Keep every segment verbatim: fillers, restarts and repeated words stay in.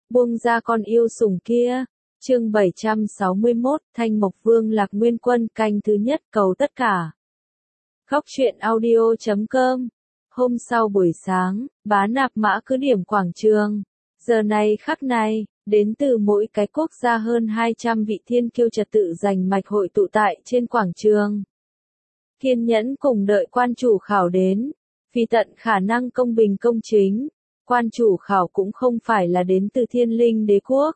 buông ra con yêu sủng kia. Chương bảy trăm sáu mươi mốt, Thanh Mộc Vương Lạc Nguyên Quân, canh thứ nhất, cầu tất cả. Góc truyện audio chấm com. Hôm sau buổi sáng, Bá Nạp Mã cứ điểm quảng trường. Giờ này khắc này, đến từ mỗi cái quốc gia hơn hai trăm vị thiên kiêu trật tự giành mạch hội tụ tại trên quảng trường. Kiên nhẫn cùng đợi quan chủ khảo đến, vì tận khả năng công bình công chính, quan chủ khảo cũng không phải là đến từ Thiên Linh Đế quốc.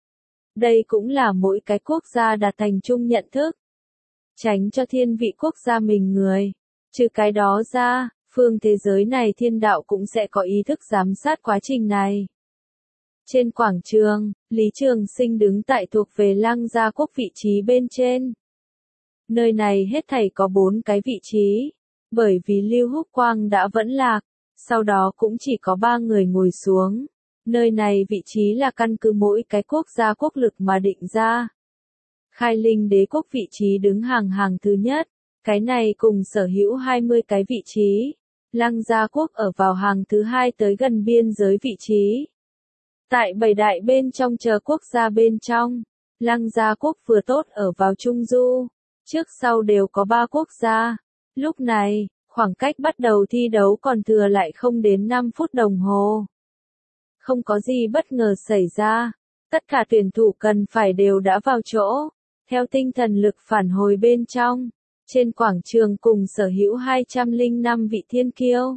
Đây cũng là mỗi cái quốc gia đạt thành chung nhận thức. Tránh cho thiên vị quốc gia mình người. Trừ cái đó ra, phương thế giới này thiên đạo cũng sẽ có ý thức giám sát quá trình này. Trên quảng trường, Lý Trường Sinh đứng tại thuộc về Lăng Gia Quốc vị trí bên trên. Nơi này hết thảy có bốn cái vị trí, bởi vì Lưu Húc Quang đã vẫn lạc, sau đó cũng chỉ có ba người ngồi xuống. Nơi này vị trí là căn cứ mỗi cái quốc gia quốc lực mà định ra. Khai Linh Đế quốc vị trí đứng hàng hàng thứ nhất, cái này cùng sở hữu hai mươi cái vị trí. Lăng Gia Quốc ở vào hàng thứ hai tới gần biên giới vị trí. Tại bảy đại bên trong chờ quốc gia bên trong, Lăng Gia Quốc vừa tốt ở vào Trung Du, trước sau đều có ba quốc gia. Lúc này, khoảng cách bắt đầu thi đấu còn thừa lại không đến năm phút đồng hồ. Không có gì bất ngờ xảy ra, tất cả tuyển thủ cần phải đều đã vào chỗ, theo tinh thần lực phản hồi bên trong, trên quảng trường cùng sở hữu hai trăm lẻ năm vị thiên kiêu.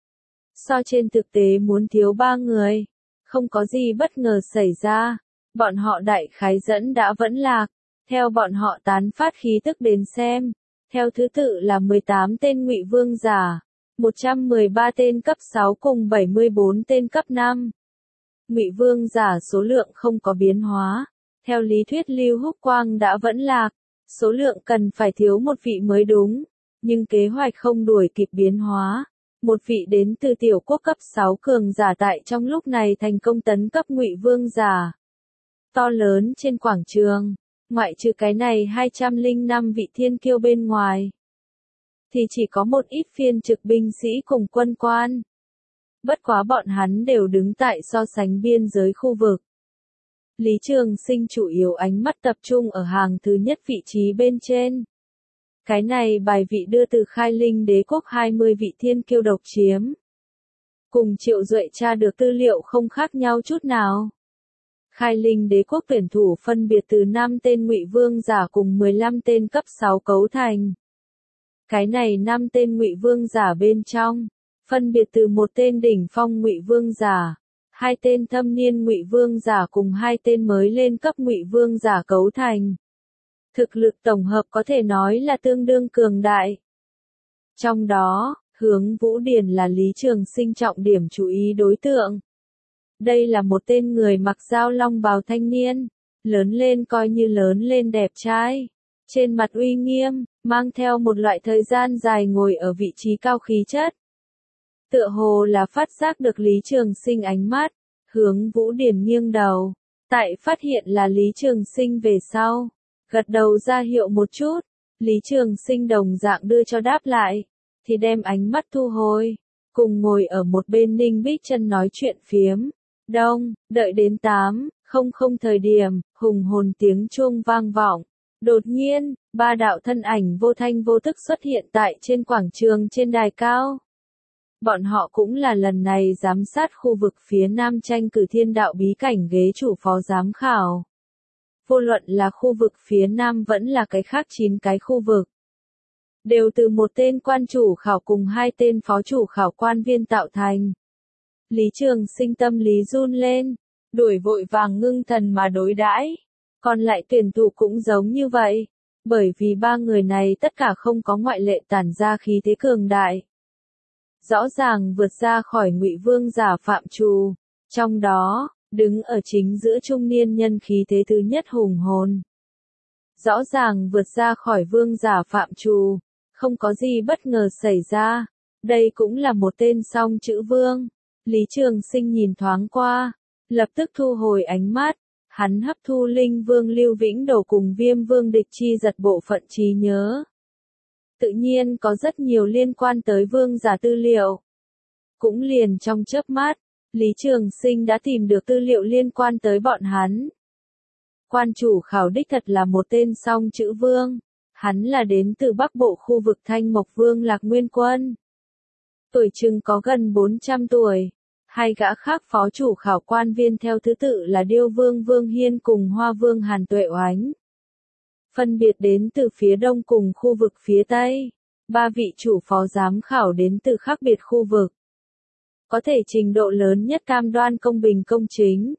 So trên thực tế muốn thiếu ba người, không có gì bất ngờ xảy ra, bọn họ đại khái dẫn đã vẫn lạc, theo bọn họ tán phát khí tức đến xem, theo thứ tự là mười tám tên Ngụy Vương giả, một trăm mười ba tên cấp sáu cùng bảy mươi bốn tên cấp năm. Ngụy Vương giả số lượng không có biến hóa, theo lý thuyết Lưu Húc Quang đã vẫn lạc, số lượng cần phải thiếu một vị mới đúng, nhưng kế hoạch không đuổi kịp biến hóa. Một vị đến từ tiểu quốc cấp sáu cường giả tại trong lúc này thành công tấn cấp Ngụy Vương giả. To lớn trên quảng trường, ngoại trừ cái này hai trăm lẻ năm vị thiên kiêu bên ngoài, thì chỉ có một ít phiên trực binh sĩ cùng quân quan. Bất quá bọn hắn đều đứng tại so sánh biên giới khu vực. Lý Trường Sinh chủ yếu ánh mắt tập trung ở hàng thứ nhất vị trí bên trên. Cái này bài vị đưa từ Khai Linh Đế quốc hai mươi vị thiên kiêu độc chiếm. Cùng Triệu Duệ tra được tư liệu không khác nhau chút nào. Khai Linh Đế quốc tuyển thủ phân biệt từ năm tên Ngụy Vương giả cùng mười lăm tên cấp sáu cấu thành. Cái này năm tên Ngụy Vương giả bên trong, phân biệt từ một tên đỉnh phong Ngụy Vương giả, hai tên thâm niên Ngụy Vương giả cùng hai tên mới lên cấp Ngụy Vương giả cấu thành. Thực lực tổng hợp có thể nói là tương đương cường đại. Trong đó, Hướng Vũ Điển là Lý Trường Sinh trọng điểm chú ý đối tượng. Đây là một tên người mặc dao long bào thanh niên, lớn lên coi như lớn lên đẹp trai, trên mặt uy nghiêm, mang theo một loại thời gian dài ngồi ở vị trí cao khí chất. Tựa hồ là phát giác được Lý Trường Sinh ánh mắt, Hướng Vũ Điển nghiêng đầu, tại phát hiện là Lý Trường Sinh về sau, gật đầu ra hiệu một chút, Lý Trường Sinh đồng dạng đưa cho đáp lại, thì đem ánh mắt thu hồi, cùng ngồi ở một bên Ninh Bích Chân nói chuyện phiếm. Đông, đợi đến tám, không không thời điểm, hùng hồn tiếng chuông vang vọng. Đột nhiên, ba đạo thân ảnh vô thanh vô tức xuất hiện tại trên quảng trường trên đài cao. Bọn họ cũng là lần này giám sát khu vực phía Nam tranh cử thiên đạo bí cảnh ghế chủ phó giám khảo. Vô luận là khu vực phía Nam vẫn là cái khác chín cái khu vực. Đều từ một tên quan chủ khảo cùng hai tên phó chủ khảo quan viên tạo thành. Lý Trường Sinh tâm lý run lên, đuổi vội vàng ngưng thần mà đối đãi. Còn lại tuyển thủ cũng giống như vậy, bởi vì ba người này tất cả không có ngoại lệ tản ra khí thế cường đại. Rõ ràng vượt ra khỏi Ngụy Vương giả phạm trù, trong đó, đứng ở chính giữa trung niên nhân khí thế thứ nhất hùng hồn. Rõ ràng vượt ra khỏi vương giả phạm trù, không có gì bất ngờ xảy ra, đây cũng là một tên song chữ vương. Lý Trường Sinh nhìn thoáng qua, lập tức thu hồi ánh mắt, hắn hấp thu Linh Vương Lưu Vĩnh Đồ cùng Viêm Vương Địch Chi giật bộ phận trí nhớ. Tự nhiên có rất nhiều liên quan tới vương giả tư liệu. Cũng liền trong chớp mắt, Lý Trường Sinh đã tìm được tư liệu liên quan tới bọn hắn. Quan chủ khảo đích thật là một tên song chữ vương. Hắn là đến từ Bắc Bộ khu vực Thanh Mộc Vương Lạc Nguyên Quân. Tuổi chừng có gần bốn trăm tuổi. Hai gã khác phó chủ khảo quan viên theo thứ tự là Điêu Vương Vương Hiên cùng Hoa Vương Hàn Tuệ Oánh. Phân biệt đến từ phía đông cùng khu vực phía tây. Ba vị chủ phó giám khảo đến từ khác biệt khu vực. Có thể trình độ lớn nhất cam đoan công bình công chính.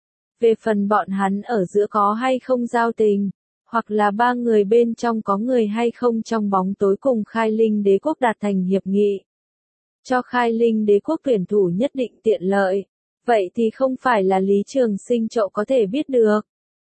Về phần bọn hắn ở giữa có hay không giao tình, hoặc là ba người bên trong có người hay không trong bóng tối cùng Khai Linh Đế Quốc đạt thành hiệp nghị. Cho Khai Linh Đế Quốc tuyển thủ nhất định tiện lợi. Vậy thì không phải là Lý Trường Sinh Trậu có thể biết được.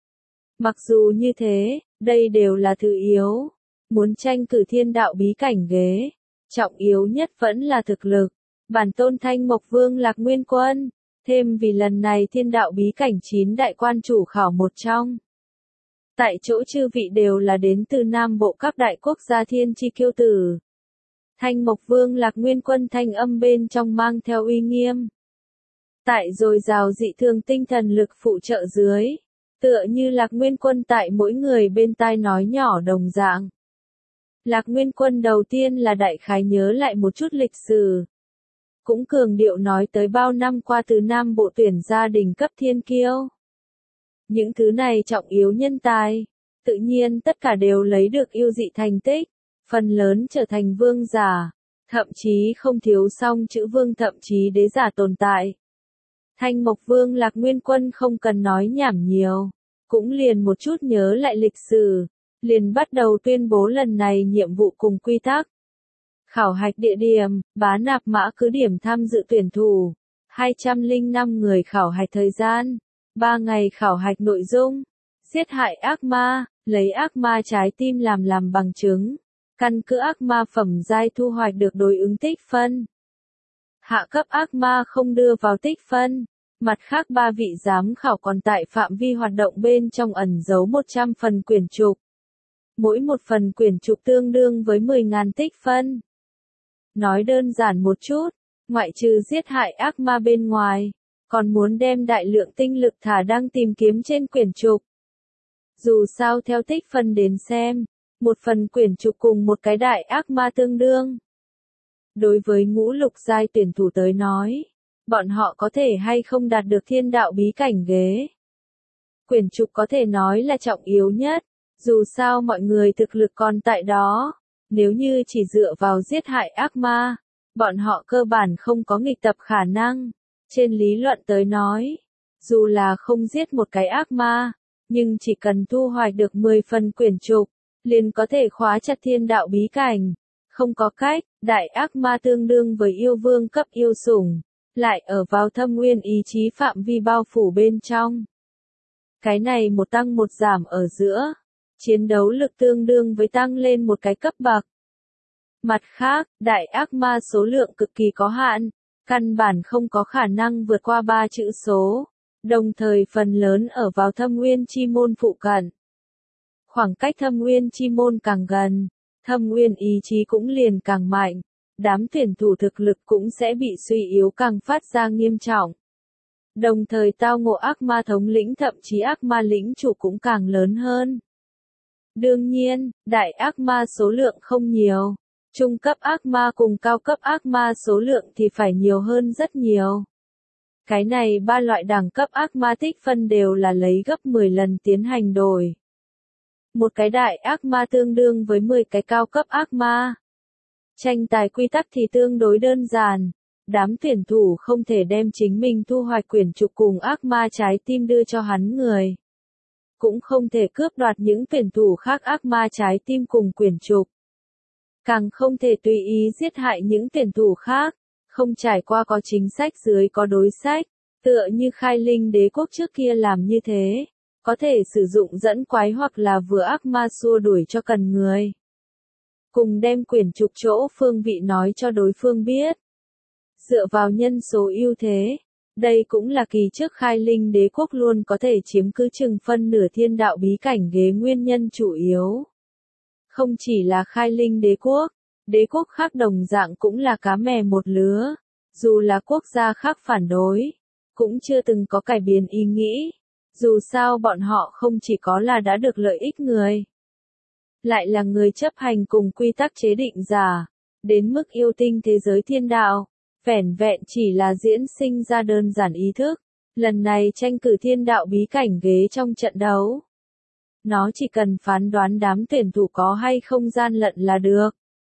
Mặc dù như thế, đây đều là thứ yếu. Muốn tranh cử thiên đạo bí cảnh ghế, trọng yếu nhất vẫn là thực lực. Bản tôn Thanh Mộc Vương Lạc Nguyên Quân, thêm vì lần này thiên đạo bí cảnh chín đại quan chủ khảo một trong. Tại chỗ chư vị đều là đến từ Nam Bộ các đại quốc gia thiên chi kiêu tử. Thanh Mộc Vương Lạc Nguyên Quân thanh âm bên trong mang theo uy nghiêm. Tại dồi dào dị thường tinh thần lực phụ trợ dưới, tựa như Lạc Nguyên Quân tại mỗi người bên tai nói nhỏ đồng dạng. Lạc Nguyên Quân đầu tiên là đại khái nhớ lại một chút lịch sử. Cũng cường điệu nói tới bao năm qua từ Nam Bộ tuyển gia đình cấp thiên kiêu. Những thứ này trọng yếu nhân tài, tự nhiên tất cả đều lấy được ưu dị thành tích, phần lớn trở thành vương giả, thậm chí không thiếu song chữ vương thậm chí đế giả tồn tại. Thanh Mộc Vương Lạc Nguyên Quân không cần nói nhảm nhiều, cũng liền một chút nhớ lại lịch sử, liền bắt đầu tuyên bố lần này nhiệm vụ cùng quy tắc. Khảo hạch địa điểm, Bá Nạp Mã cứ điểm tham dự tuyển thủ, hai trăm lẻ năm người khảo hạch thời gian, ba ngày khảo hạch nội dung, giết hại ác ma, lấy ác ma trái tim làm làm bằng chứng, căn cứ ác ma phẩm giai thu hoạch được đối ứng tích phân. Hạ cấp ác ma không đưa vào tích phân, mặt khác ba vị giám khảo còn tại phạm vi hoạt động bên trong ẩn giấu một trăm phần quyển trục. Mỗi một phần quyển trục tương đương với mười nghìn tích phân. Nói đơn giản một chút, ngoại trừ giết hại ác ma bên ngoài, còn muốn đem đại lượng tinh lực thả đang tìm kiếm trên quyển trục. Dù sao theo tích phân đến xem, một phần quyển trục cùng một cái đại ác ma tương đương. Đối với ngũ lục giai tuyển thủ tới nói, bọn họ có thể hay không đạt được thiên đạo bí cảnh ghế. Quyển trục có thể nói là trọng yếu nhất, dù sao mọi người thực lực còn tại đó. Nếu như chỉ dựa vào giết hại ác ma, bọn họ cơ bản không có nghịch tập khả năng. Trên lý luận tới nói, dù là không giết một cái ác ma, nhưng chỉ cần thu hoạch được mười phần quyển trục, liền có thể khóa chặt thiên đạo bí cảnh. Không có cách, đại ác ma tương đương với yêu vương cấp yêu sủng, lại ở vào thâm nguyên ý chí phạm vi bao phủ bên trong. Cái này một tăng một giảm ở giữa. Chiến đấu lực tương đương với tăng lên một cái cấp bậc. Mặt khác, đại ác ma số lượng cực kỳ có hạn, căn bản không có khả năng vượt qua ba chữ số, đồng thời phần lớn ở vào thâm nguyên chi môn phụ cận. Khoảng cách thâm nguyên chi môn càng gần, thâm nguyên ý chí cũng liền càng mạnh, đám tuyển thủ thực lực cũng sẽ bị suy yếu càng phát ra nghiêm trọng. Đồng thời tao ngộ ác ma thống lĩnh thậm chí ác ma lĩnh chủ cũng càng lớn hơn. Đương nhiên, đại ác ma số lượng không nhiều, trung cấp ác ma cùng cao cấp ác ma số lượng thì phải nhiều hơn rất nhiều. Cái này ba loại đẳng cấp ác ma tích phân đều là lấy gấp mười lần tiến hành đổi. Một cái đại ác ma tương đương với mười cái cao cấp ác ma. Tranh tài quy tắc thì tương đối đơn giản, đám tuyển thủ không thể đem chính mình thu hoạch quyển trục cùng ác ma trái tim đưa cho hắn người. Cũng không thể cướp đoạt những tuyển thủ khác ác ma trái tim cùng quyển trục. Càng không thể tùy ý giết hại những tuyển thủ khác, không trải qua có chính sách dưới có đối sách, tựa như Khai Linh Đế Quốc trước kia làm như thế, có thể sử dụng dẫn quái hoặc là vừa ác ma xua đuổi cho cần người. Cùng đem quyển trục chỗ phương vị nói cho đối phương biết. Dựa vào nhân số ưu thế. Đây cũng là kỳ trước Khai Linh Đế Quốc luôn có thể chiếm cứ chừng phân nửa thiên đạo bí cảnh ghế nguyên nhân chủ yếu. Không chỉ là Khai Linh Đế Quốc, đế quốc khác đồng dạng cũng là cá mè một lứa, dù là quốc gia khác phản đối, cũng chưa từng có cải biến ý nghĩ. Dù sao bọn họ không chỉ có là đã được lợi ích người, lại là người chấp hành cùng quy tắc chế định giả, đến mức yêu tinh thế giới thiên đạo, vẻn vẹn chỉ là diễn sinh ra đơn giản ý thức. Lần này tranh cử thiên đạo bí cảnh ghế trong trận đấu, nó chỉ cần phán đoán đám tuyển thủ có hay không gian lận là được.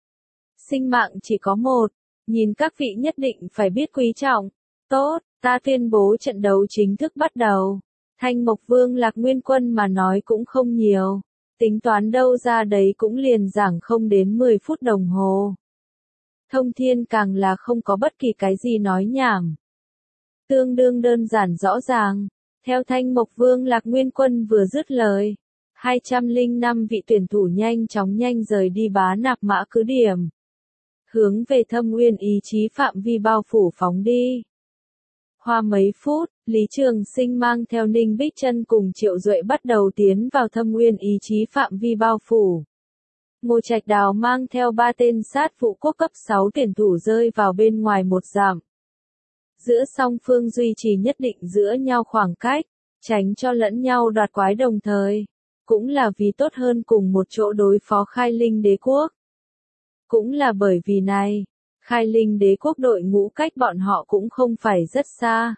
Sinh mạng chỉ có một, nhìn các vị nhất định phải biết quý trọng. Tốt, ta tuyên bố trận đấu chính thức bắt đầu. Thanh Mộc Vương Lạc Nguyên Quân mà nói cũng không nhiều, tính toán đâu ra đấy cũng liền giảng không đến mười phút đồng hồ. Thông Thiên càng là không có bất kỳ cái gì nói nhảm. Tương đương đơn giản rõ ràng, theo Thanh Mộc Vương Lạc Nguyên Quân vừa dứt lời, hai trăm lẻ năm vị tuyển thủ nhanh chóng nhanh rời đi Bá Nạp Mã cứ điểm, hướng về Thâm Nguyên ý chí phạm vi bao phủ phóng đi. Hoa mấy phút, Lý Trường Sinh mang theo Ninh Bích Trân cùng Triệu Duệ bắt đầu tiến vào Thâm Nguyên ý chí phạm vi bao phủ. Ngô Trạch Đào mang theo ba tên sát phụ quốc cấp sáu tuyển thủ rơi vào bên ngoài một dặm. Giữa song phương duy trì nhất định giữa nhau khoảng cách, tránh cho lẫn nhau đoạt quái đồng thời, cũng là vì tốt hơn cùng một chỗ đối phó Khai Linh Đế Quốc. Cũng là bởi vì này, Khai Linh Đế Quốc đội ngũ cách bọn họ cũng không phải rất xa.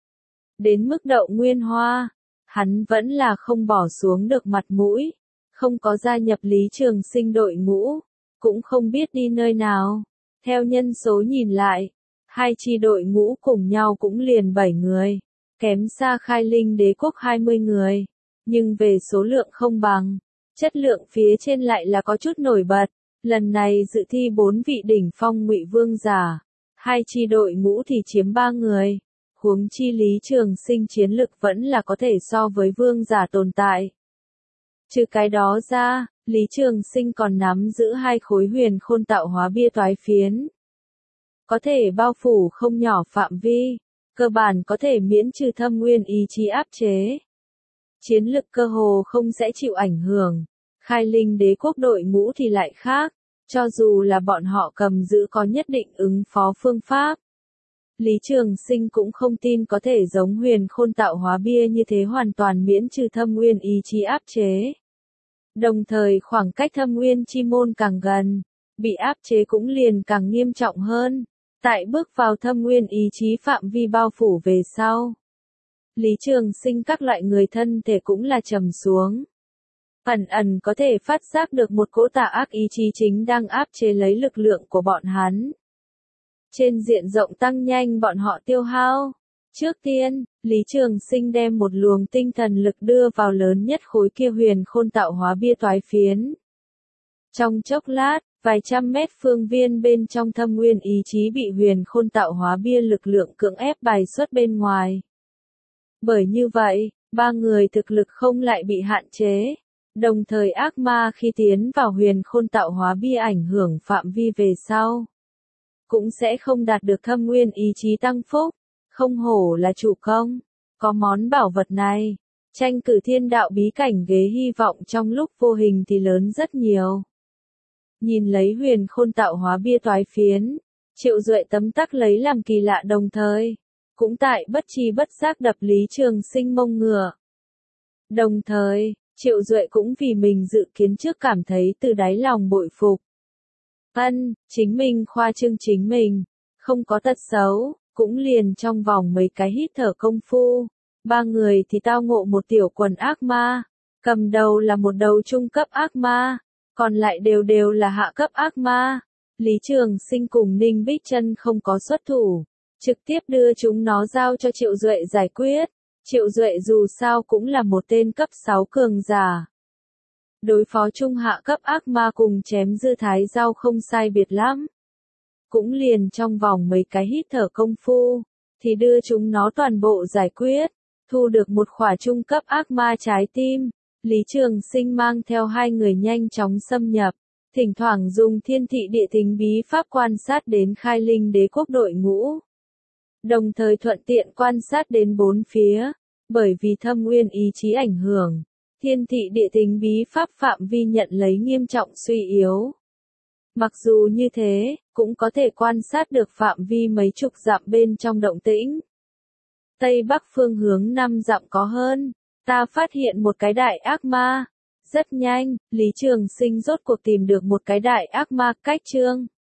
Đến mức Đậu Nguyên Hoa, hắn vẫn là không bỏ xuống được mặt mũi, không có gia nhập Lý Trường Sinh đội ngũ, cũng không biết đi nơi nào. Theo nhân số nhìn lại, hai chi đội ngũ cùng nhau cũng liền bảy người, kém xa Khai Linh Đế Quốc hai mươi người, nhưng về số lượng không bằng, chất lượng phía trên lại là có chút nổi bật. Lần này dự thi bốn vị đỉnh phong ngụy vương giả, hai chi đội ngũ thì chiếm ba người, huống chi Lý Trường Sinh chiến lực vẫn là có thể so với vương giả tồn tại. Trừ cái đó ra, Lý Trường Sinh còn nắm giữ hai khối huyền khôn tạo hóa bia toái phiến, có thể bao phủ không nhỏ phạm vi, cơ bản có thể miễn trừ Thâm Nguyên ý chí áp chế. Chiến lực cơ hồ không sẽ chịu ảnh hưởng. Khai Linh Đế Quốc đội ngũ thì lại khác, cho dù là bọn họ cầm giữ có nhất định ứng phó phương pháp. Lý Trường Sinh cũng không tin có thể giống huyền khôn tạo hóa bia như thế hoàn toàn miễn trừ Thâm Nguyên ý chí áp chế. Đồng thời khoảng cách Thâm Nguyên chi môn càng gần, bị áp chế cũng liền càng nghiêm trọng hơn. Tại bước vào Thâm Nguyên ý chí phạm vi bao phủ về sau, Lý Trường Sinh các loại người thân thể cũng là trầm xuống. Ẩn ẩn có thể phát giác được một cỗ tà ác ý chí chính đang áp chế lấy lực lượng của bọn hắn. Trên diện rộng tăng nhanh bọn họ tiêu hao. Trước tiên, Lý Trường Sinh đem một luồng tinh thần lực đưa vào lớn nhất khối kia huyền khôn tạo hóa bia toái phiến. Trong chốc lát, vài trăm mét phương viên bên trong Thâm Nguyên ý chí bị huyền khôn tạo hóa bia lực lượng cưỡng ép bài xuất bên ngoài. Bởi như vậy, ba người thực lực không lại bị hạn chế. Đồng thời ác ma khi tiến vào huyền khôn tạo hóa bia ảnh hưởng phạm vi về sau, cũng sẽ không đạt được Thâm Nguyên ý chí tăng phúc. Không hổ là chủ công, có món bảo vật này, tranh cử thiên đạo bí cảnh ghế hy vọng trong lúc vô hình thì lớn rất nhiều. Nhìn lấy huyền khôn tạo hóa bia toái phiến, Triệu Duệ tấm tắc lấy làm kỳ lạ đồng thời, cũng tại bất tri bất giác đập Lý Trường Sinh mông ngựa. Đồng thời, Triệu Duệ cũng vì mình dự kiến trước cảm thấy từ đáy lòng bội phục. Ân, chính mình khoa trương chính mình, không có tật xấu, cũng liền trong vòng mấy cái hít thở công phu. Ba người thì tao ngộ một tiểu quần ác ma, cầm đầu là một đầu trung cấp ác ma, còn lại đều đều là hạ cấp ác ma. Lý Trường Sinh cùng Ninh Bích Trân không có xuất thủ, trực tiếp đưa chúng nó giao cho Triệu Duệ giải quyết. Triệu Duệ dù sao cũng là một tên cấp sáu cường giả. Đối phó trung hạ cấp ác ma cùng chém dư thái giao không sai biệt lắm. Cũng liền trong vòng mấy cái hít thở công phu, thì đưa chúng nó toàn bộ giải quyết, thu được một khỏa trung cấp ác ma trái tim. Lý Trường Sinh mang theo hai người nhanh chóng xâm nhập, thỉnh thoảng dùng thiên thị địa tính bí pháp quan sát đến Khai Linh Đế Quốc đội ngũ. Đồng thời thuận tiện quan sát đến bốn phía, bởi vì Thâm Nguyên ý chí ảnh hưởng, thiên thị địa tính bí pháp phạm vi nhận lấy nghiêm trọng suy yếu. Mặc dù như thế, cũng có thể quan sát được phạm vi mấy chục dặm bên trong động tĩnh. Tây Bắc phương hướng năm dặm có hơn. Ta phát hiện một cái đại ác ma. Rất nhanh, Lý Trường Sinh rốt cuộc tìm được một cái đại ác ma cách Trương